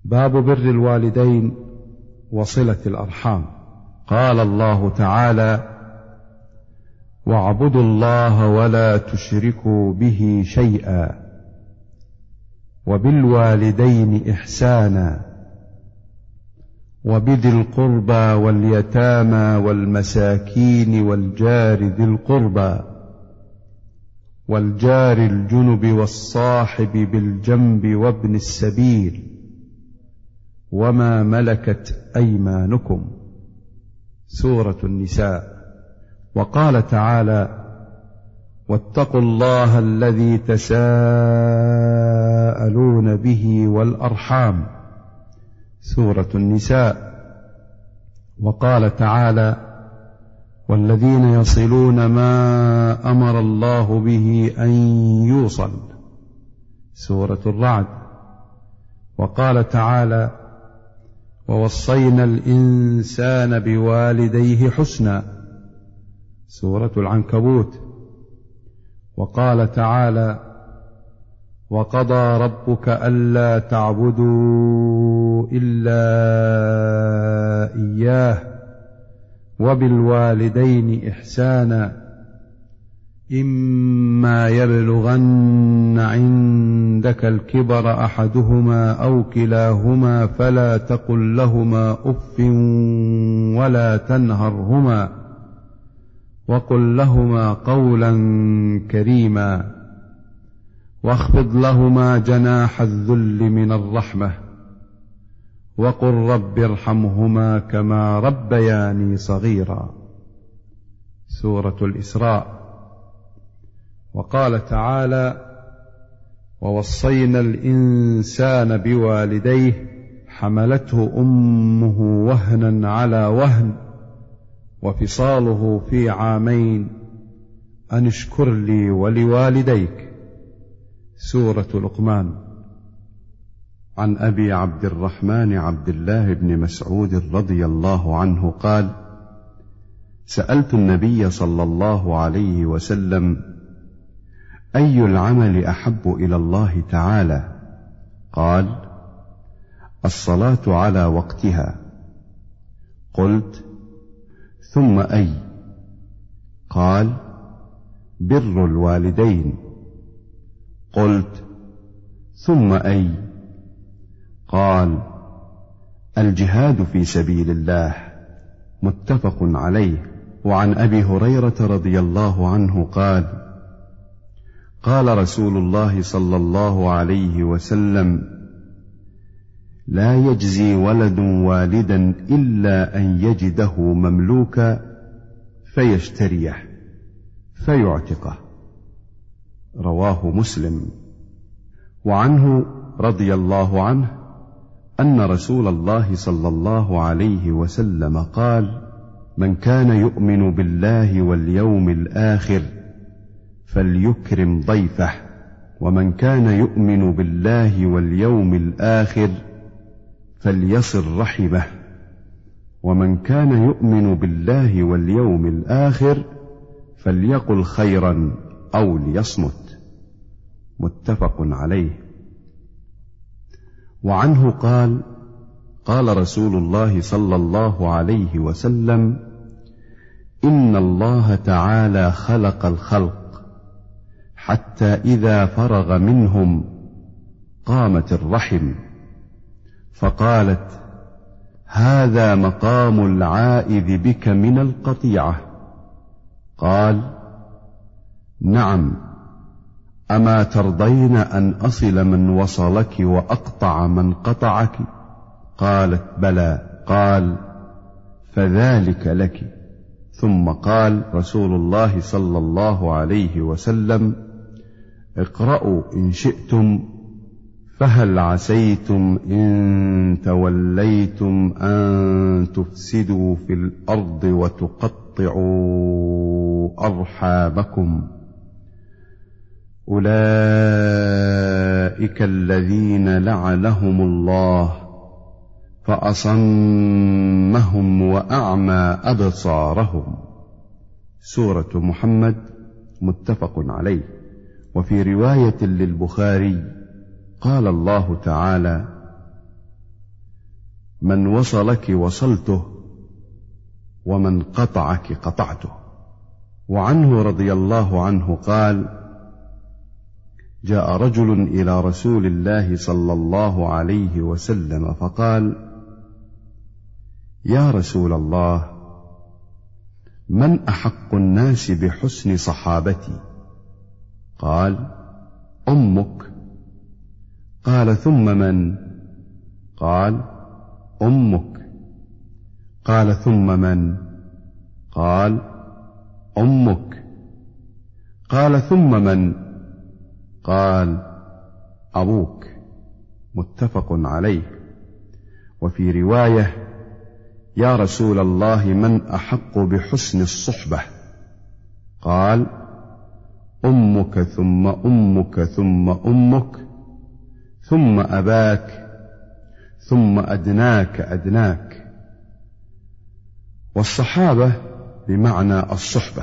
باب بر الوالدين وصلة الأرحام. قال الله تعالى: واعبدوا الله ولا تشركوا به شيئا وبالوالدين إحسانا وبذي القربى واليتامى والمساكين والجار ذي القربى والجار الجنب والصاحب بالجنب وابن السبيل وما ملكت أيمانكم. سورة النساء. وقال تعالى: واتقوا الله الذي تساءلون به والأرحام. سورة النساء. وقال تعالى: والذين يصلون ما أمر الله به أن يوصل. سورة الرعد. وقال تعالى: ووصينا الإنسان بوالديه حسنا. سورة العنكبوت. وقال تعالى: وقضى ربك ألا تعبدوا إلا إياه وبالوالدين إحسانا إما يبلغن عندك الكبر أحدهما أو كلاهما فلا تقل لهما أف ولا تنهرهما وقل لهما قولا كريما واخفض لهما جناح الذل من الرحمة وقل رب ارحمهما كما ربياني صغيرا. سورة الإسراء. وقال تعالى: ووصينا الإنسان بوالديه حملته أمه وهنا على وهن وفصاله في عامين أن اشكر لي ولوالديك. سورة لقمان. عن أبي عبد الرحمن عبد الله بن مسعود رضي الله عنه قال: سألت النبي صلى الله عليه وسلم: أي العمل أحب إلى الله تعالى؟ قال: الصلاة على وقتها. قلت: ثم أي؟ قال: بر الوالدين. قلت: ثم أي؟ قال: الجهاد في سبيل الله. متفق عليه. وعن أبي هريرة رضي الله عنه قال: قال رسول الله صلى الله عليه وسلم: لا يجزي ولد والدا إلا أن يجده مملوكا فيشتريه فيعتقه. رواه مسلم. وعنه رضي الله عنه أن رسول الله صلى الله عليه وسلم قال: من كان يؤمن بالله واليوم الآخر فليكرم ضيفه، ومن كان يؤمن بالله واليوم الآخر فليصل رحمه، ومن كان يؤمن بالله واليوم الآخر فليقل خيرا أو ليصمت. متفق عليه. وعنه قال: قال رسول الله صلى الله عليه وسلم: إن الله تعالى خلق الخلق حتى إذا فرغ منهم قامت الرحم فقالت: هذا مقام العائذ بك من القطيعة. قال: نعم، أما ترضين أن أصل من وصلك وأقطع من قطعك؟ قالت: بلى. قال: فذلك لك. ثم قال رسول الله صلى الله عليه وسلم: اقرأوا إن شئتم فهل عسيتم إن توليتم أن تفسدوا في الأرض وتقطعوا أرحامكم. أولئك الذين لعنهم الله فأصمهم وأعمى أبصارهم. سورة محمد. متفق عليه. وفي رواية للبخاري قال الله تعالى: من وصلك وصلته ومن قطعك قطعته. وعنه رضي الله عنه قال: جاء رجل إلى رسول الله صلى الله عليه وسلم فقال: يا رسول الله، من أحق الناس بحسن صحابتي؟ قال: أمك. قال: ثم من؟ قال: أمك. قال: ثم من؟ قال: أمك. قال: ثم من؟ قال: أبوك. متفق عليه. وفي رواية: يا رسول الله، من أحق بحسن الصحبة؟ قال: أمك ثم أمك ثم أمك ثم أباك ثم أدناك أدناك. والصحابة بمعنى الصحبة.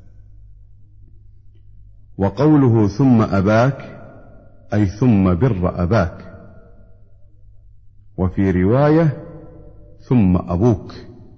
وقوله ثم أباك أي ثم بر أباك. وفي رواية: ثم أبوك.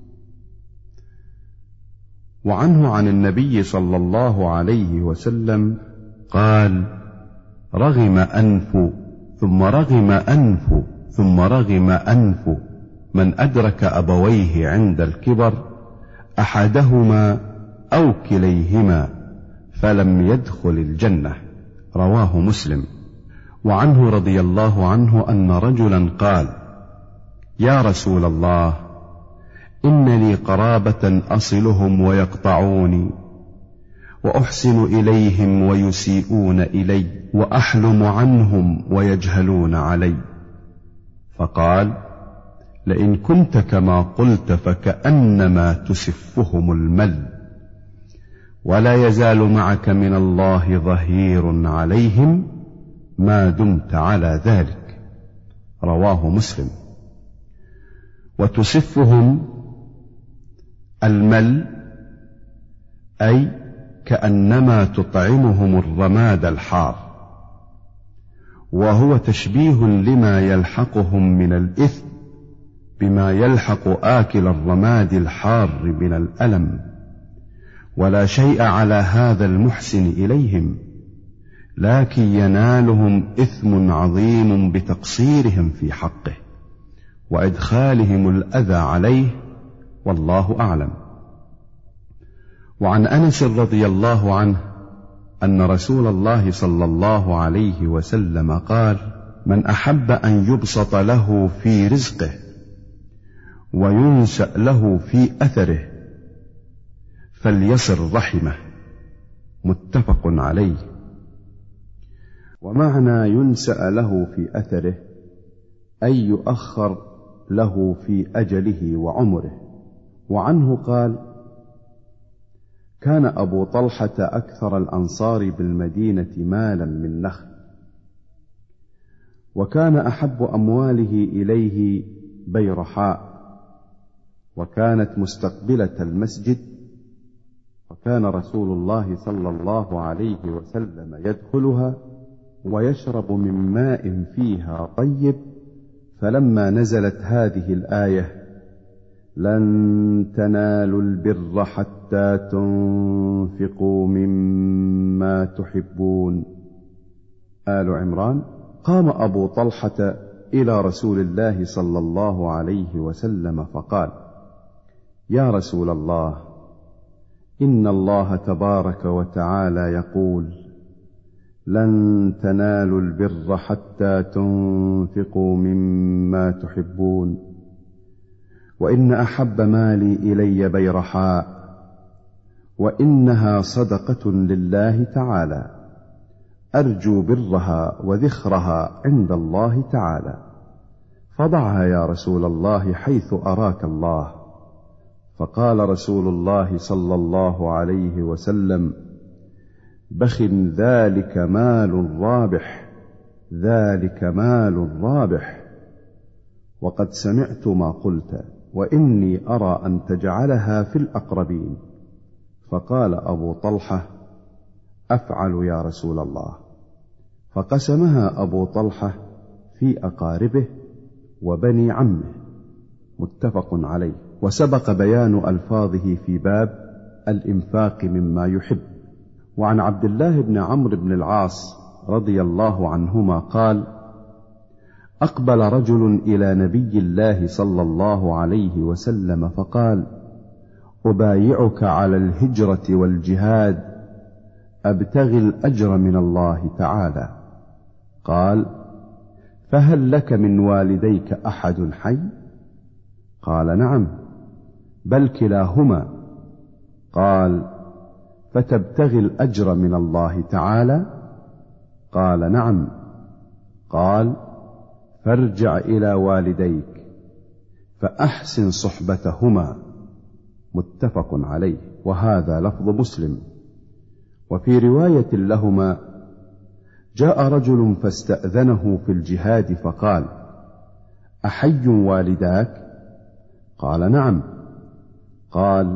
وعنه عن النبي صلى الله عليه وسلم قال: رغم أنف ثم رغم أنف ثم رغم أنف من أدرك أبويه عند الكبر أحدهما أو كليهما فلم يدخل الجنة. رواه مسلم. وعنه رضي الله عنه أن رجلا قال: يا رسول الله، إن لي قرابة أصلهم ويقطعوني، وأحسن إليهم ويسيئون إلي، وأحلم عنهم ويجهلون علي. فقال: لئن كنت كما قلت فكأنما تسفهم المل، ولا يزال معك من الله ظهير عليهم ما دمت على ذلك. رواه مسلم. وتسفهم المل أي كأنما تطعمهم الرماد الحار، وهو تشبيه لما يلحقهم من الإثم بما يلحق آكل الرماد الحار من الألم، ولا شيء على هذا المحسن إليهم، لكن ينالهم إثم عظيم بتقصيرهم في حقه وإدخالهم الأذى عليه، والله أعلم. وعن أنس رضي الله عنه أن رسول الله صلى الله عليه وسلم قال: من أحب أن يبسط له في رزقه وينسأ له في أثره فليصل رحمه. متفق عليه. ومعنى ينسأ له في أثره أي يؤخر له في أجله وعمره. وعنه قال: كان أبو طلحة أكثر الأنصار بالمدينة مالا من نخل، وكان أحب أمواله إليه بيرحاء، وكانت مستقبلة المسجد، وكان رسول الله صلى الله عليه وسلم يدخلها ويشرب من ماء فيها طيب. فلما نزلت هذه الآية: لن تنالوا البر حتى تنفقوا مما تحبون، آل عمران، قام أبو طلحة إلى رسول الله صلى الله عليه وسلم فقال: يا رسول الله، إن الله تبارك وتعالى يقول: لن تنالوا البر حتى تنفقوا مما تحبون، وإن أحب مالي إلي بيرحاء، وإنها صدقة لله تعالى، أرجو برها وذخرها عند الله تعالى، فضعها يا رسول الله حيث أراك الله. فقال رسول الله صلى الله عليه وسلم: بخ، ذلك مال رابح، ذلك مال رابح، وقد سمعت ما قلت، وإني أرى أن تجعلها في الأقربين. فقال أبو طلحة: أفعل يا رسول الله. فقسمها أبو طلحة في أقاربه وبني عمه، متفق عليه. وسبق بيان ألفاظه في باب الإنفاق مما يحب. وعن عبد الله بن عمرو بن العاص رضي الله عنهما قال: أقبل رجل إلى نبي الله صلى الله عليه وسلم فقال: أبايعك على الهجرة والجهاد أبتغي الأجر من الله تعالى. قال: فهل لك من والديك أحد حي؟ قال: نعم، بل كلاهما. قال: فتبتغي الأجر من الله تعالى؟ قال: نعم. قال: فارجع إلى والديك فأحسن صحبتهما. متفق عليه. وهذا لفظ مسلم. وفي رواية لهما: جاء رجل فاستأذنه في الجهاد فقال: أحي والداك؟ قال: نعم. قال: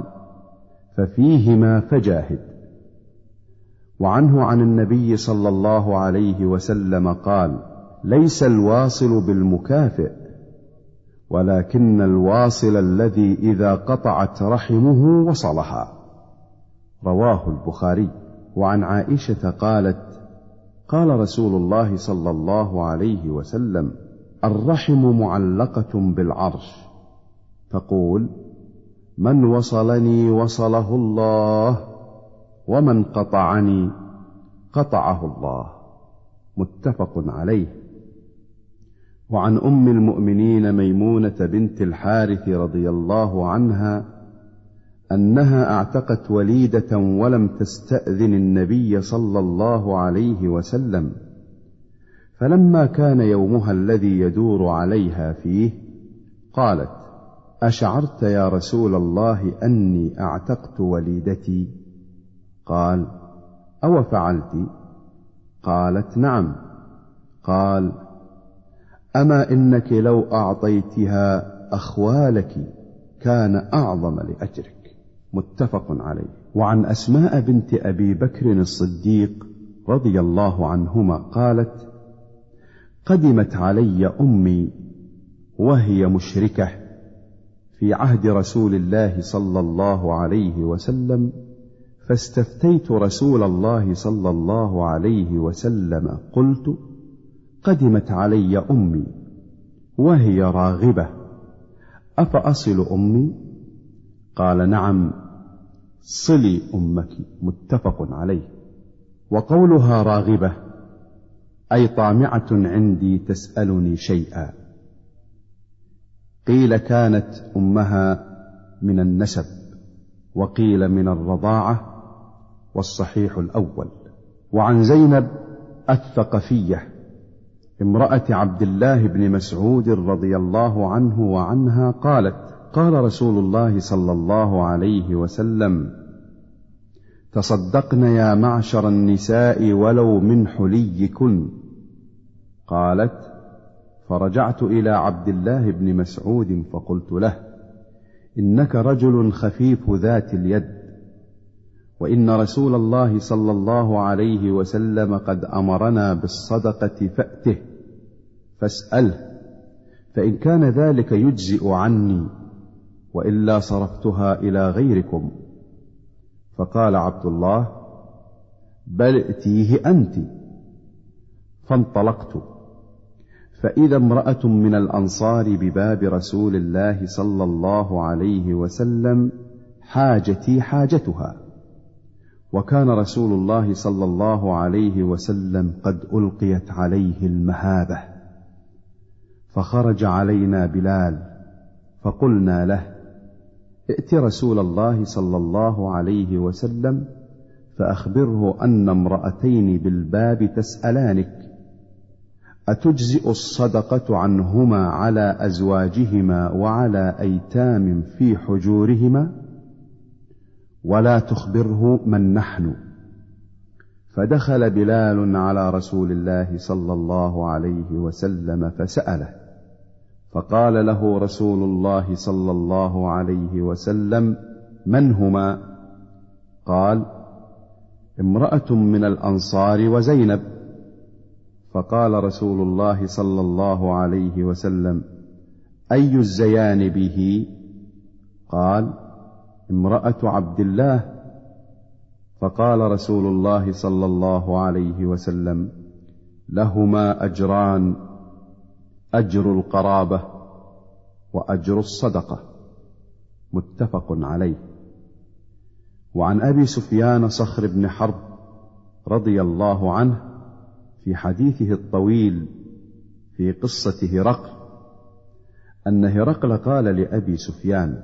ففيهما فجاهد. وعنه عن النبي صلى الله عليه وسلم قال: ليس الواصل بالمكافئ، ولكن الواصل الذي إذا قطعت رحمه وصلها. رواه البخاري. وعن عائشة قالت: قال رسول الله صلى الله عليه وسلم: الرحم معلقة بالعرش، تقول: من وصلني وصله الله، ومن قطعني قطعه الله. متفق عليه. وعن أم المؤمنين ميمونة بنت الحارث رضي الله عنها أنها اعتقت وليدة ولم تستأذن النبي صلى الله عليه وسلم، فلما كان يومها الذي يدور عليها فيه قالت: أشعرت يا رسول الله أني اعتقت وليدتي؟ قال: أو فعلت؟ قالت: نعم. قال: أما إنك لو أعطيتها أخوالك كان أعظم لأجرك. متفق عليه. وعن أسماء بنت أبي بكر الصديق رضي الله عنهما قالت: قدمت علي أمي وهي مشركة في عهد رسول الله صلى الله عليه وسلم، فاستفتيت رسول الله صلى الله عليه وسلم قلت: قدمت علي أمي وهي راغبة، أفأصل أمي؟ قال: نعم، صلي أمك. متفق عليه. وقولها راغبة أي طامعة عندي تسألني شيئا. قيل كانت أمها من النسب، وقيل من الرضاعة، والصحيح الأول. وعن زينب الثقفية امرأة عبد الله بن مسعود رضي الله عنه وعنها قالت: قال رسول الله صلى الله عليه وسلم: تصدقن يا معشر النساء ولو من حليكن. قالت: فرجعت إلى عبد الله بن مسعود فقلت له: إنك رجل خفيف ذات اليد، وإن رسول الله صلى الله عليه وسلم قد أمرنا بالصدقة فأته فاسأله، فإن كان ذلك يجزئ عني، وإلا صرفتها إلى غيركم. فقال عبد الله: بل ائتيه أنت. فانطلقت، فإذا امرأة من الأنصار بباب رسول الله صلى الله عليه وسلم حاجتي حاجتها، وكان رسول الله صلى الله عليه وسلم قد ألقيت عليه المهابة، فخرج علينا بلال فقلنا له: ائت رسول الله صلى الله عليه وسلم فأخبره أن امرأتين بالباب تسألانك، أتجزئ الصدقة عنهما على أزواجهما وعلى أيتام في حجورهما؟ ولا تخبره من نحن. فدخل بلال على رسول الله صلى الله عليه وسلم فسأله، فقال له رسول الله صلى الله عليه وسلم: من هما؟ قال: امرأة من الأنصار وزينب. فقال رسول الله صلى الله عليه وسلم: أي الزيان به؟ قال: امرأة عبد الله. فقال رسول الله صلى الله عليه وسلم: لهما أجران، أجر القرابة وأجر الصدقة. متفق عليه. وعن أبي سفيان صخر بن حرب رضي الله عنه في حديثه الطويل في قصة هرقل أن هرقل قال لأبي سفيان: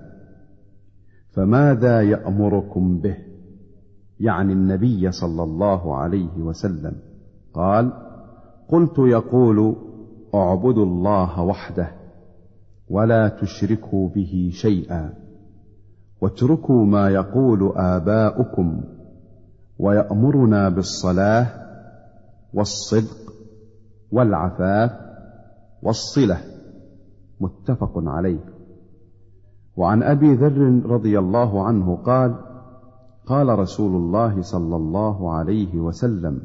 فماذا يأمركم به؟ يعني النبي صلى الله عليه وسلم. قال: قلت: يقول: اعبدوا الله وحده ولا تشركوا به شيئا، واتركوا ما يقول آباؤكم، ويأمرنا بالصلاة والصدق والعفاف والصلة. متفق عليه. وعن أبي ذر رضي الله عنه قال: قال رسول الله صلى الله عليه وسلم: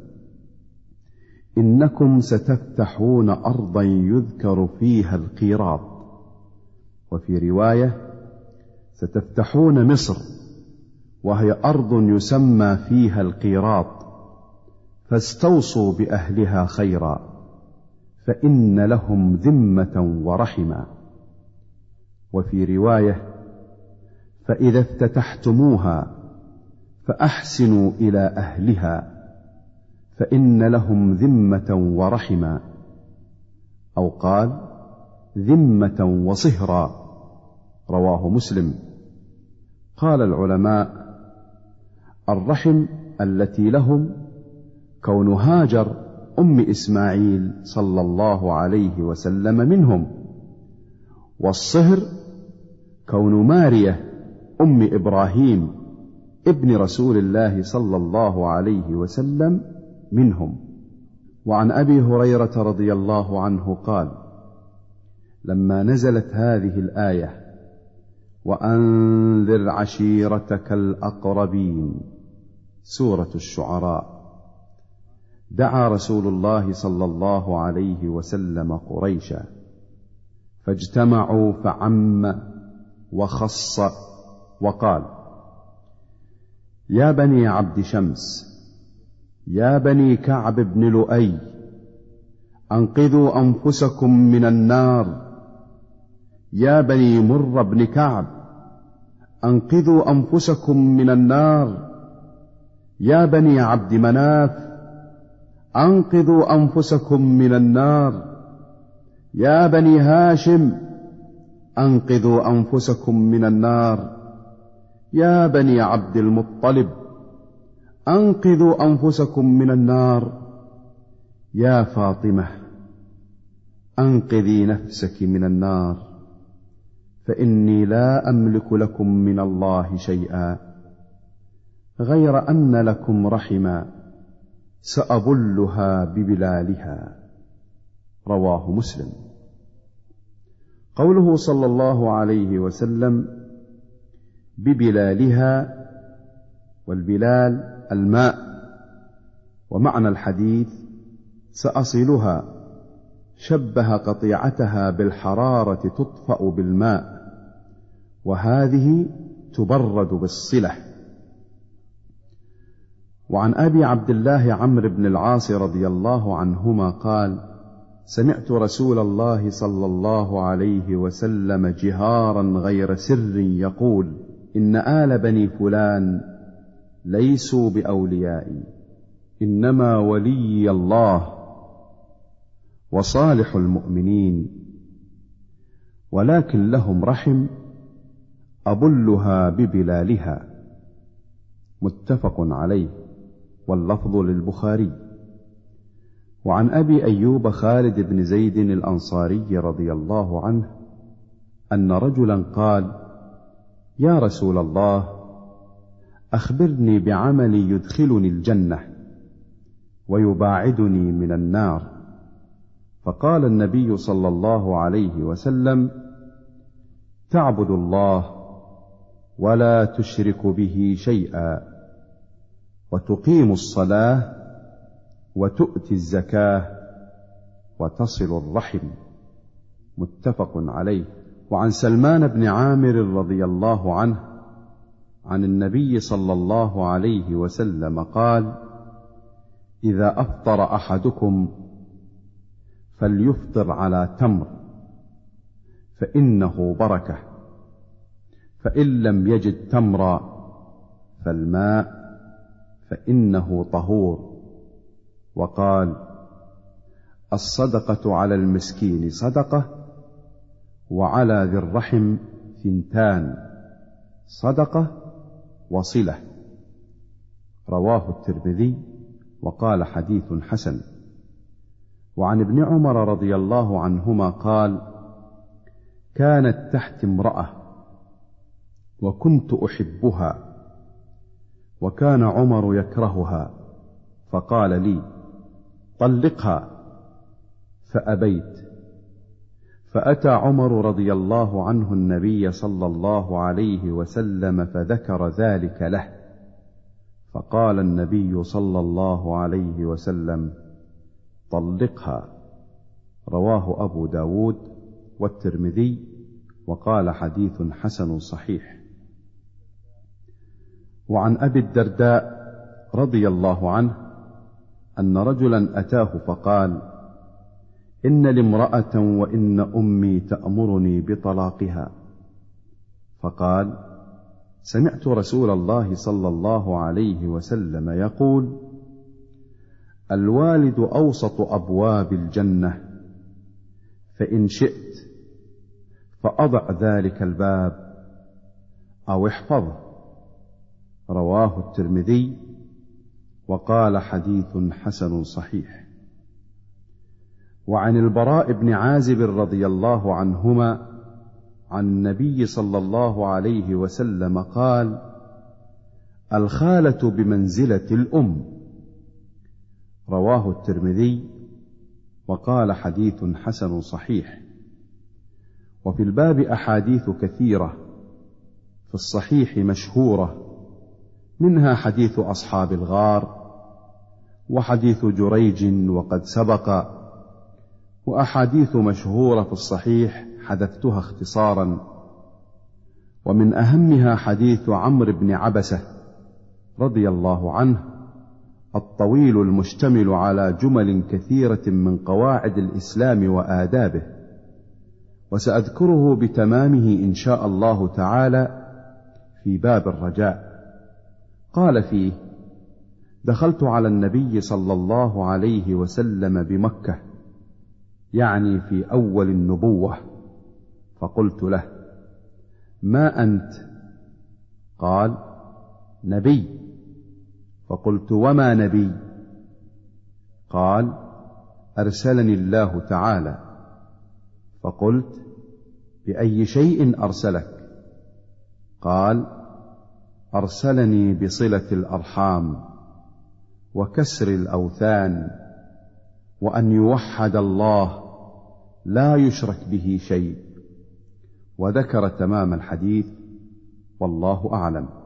إنكم ستفتحون أرضا يذكر فيها القيراط. وفي رواية: ستفتحون مصر وهي أرض يسمى فيها القيراط، فاستوصوا بأهلها خيرا، فإن لهم ذمة ورحما. وفي رواية: فإذا افتتحتموها فأحسنوا إلى أهلها، فإن لهم ذمة ورحما، أو قال: ذمة وصهرا. رواه مسلم. قال العلماء: الرحم التي لهم كون هاجر أم إسماعيل صلى الله عليه وسلم منهم، والصهر كون مارية أم إبراهيم ابن رسول الله صلى الله عليه وسلم منهم. وعن أبي هريرة رضي الله عنه قال: لما نزلت هذه الآية: وأنذر عشيرتك الأقربين، سورة الشعراء، دعا رسول الله صلى الله عليه وسلم قريشا، فاجتمعوا فعم وخص وقال: يا بني عبد شمس، يا بني كعب بن لؤي، أنقذوا أنفسكم من النار. يا بني مر بن كعب، أنقذوا أنفسكم من النار. يا بني عبد مناف، أنقذوا أنفسكم من النار. يا بني هاشم، أنقذوا أنفسكم من النار. يا بني عبد المطلب، أنقذوا أنفسكم من النار. يا فاطمة، أنقذي نفسك من النار، فإني لا أملك لكم من الله شيئا، غير أن لكم رحما سأبلها ببلالها. رواه مسلم. قوله صلى الله عليه وسلم ببلالها، والبلال الماء، ومعنى الحديث سأصلها، شبه قطيعتها بالحرارة تطفأ بالماء، وهذه تبرد بالصلة. وعن أبي عبد الله عمرو بن العاص رضي الله عنهما قال: سمعت رسول الله صلى الله عليه وسلم جهارا غير سر يقول: إن آل بني فلان ليسوا بأوليائي، إنما ولي الله وصالح المؤمنين، ولكن لهم رحم أبلها ببلالها. متفق عليه، واللفظ للبخاري. وعن أبي أيوب خالد بن زيد الأنصاري رضي الله عنه أن رجلا قال: يا رسول الله، أخبرني بعمل يدخلني الجنة ويباعدني من النار. فقال النبي صلى الله عليه وسلم: تعبد الله ولا تشرك به شيئا، وتقيم الصلاة، وتؤتي الزكاة، وتصل الرحم. متفق عليه. وعن سلمان بن عامر رضي الله عنه عن النبي صلى الله عليه وسلم قال: إذا أفطر أحدكم فليفطر على تمر فإنه بركة، فإن لم يجد تمرا فالماء فإنه طهور. وقال: الصدقة على المسكين صدقة، وعلى ذي الرحم ثنتان، صدقة وصلة. رواه الترمذي وقال حديث حسن. وعن ابن عمر رضي الله عنهما قال: كانت تحت امرأة وكنت أحبها، وكان عمر يكرهها، فقال لي: طلقها، فأبيت. فأتى عمر رضي الله عنه النبي صلى الله عليه وسلم فذكر ذلك له، فقال النبي صلى الله عليه وسلم: طلقها. رواه أبو داود والترمذي وقال حديث حسن صحيح. وعن أبي الدرداء رضي الله عنه أن رجلا أتاه فقال: إن لي امرأة وإن أمي تأمرني بطلاقها. فقال: سمعت رسول الله صلى الله عليه وسلم يقول: الوالد أوسط أبواب الجنة، فإن شئت فأضع ذلك الباب أو احفظه. رواه الترمذي وقال حديث حسن صحيح. وعن البراء بن عازب رضي الله عنهما عن النبي صلى الله عليه وسلم قال: الخالة بمنزلة الأم. رواه الترمذي وقال حديث حسن صحيح. وفي الباب أحاديث كثيرة في الصحيح مشهورة، منها حديث أصحاب الغار، وحديث جريج وقد سبق، وأحاديث مشهورة في الصحيح حدثتها اختصارا. ومن أهمها حديث عمرو بن عبسة رضي الله عنه الطويل المشتمل على جمل كثيرة من قواعد الإسلام وآدابه، وسأذكره بتمامه إن شاء الله تعالى في باب الرجاء. قال فيه: دخلت على النبي صلى الله عليه وسلم بمكة، يعني في أول النبوة، فقلت له: ما أنت؟ قال: نبي. فقلت: وما نبي؟ قال: أرسلني الله تعالى. فقلت: بأي شيء أرسلك؟ قال: أرسلني بصلة الأرحام وكسر الأوثان، وأن يوحد الله لا يشرك به شيء. وذكر تمام الحديث، والله أعلم.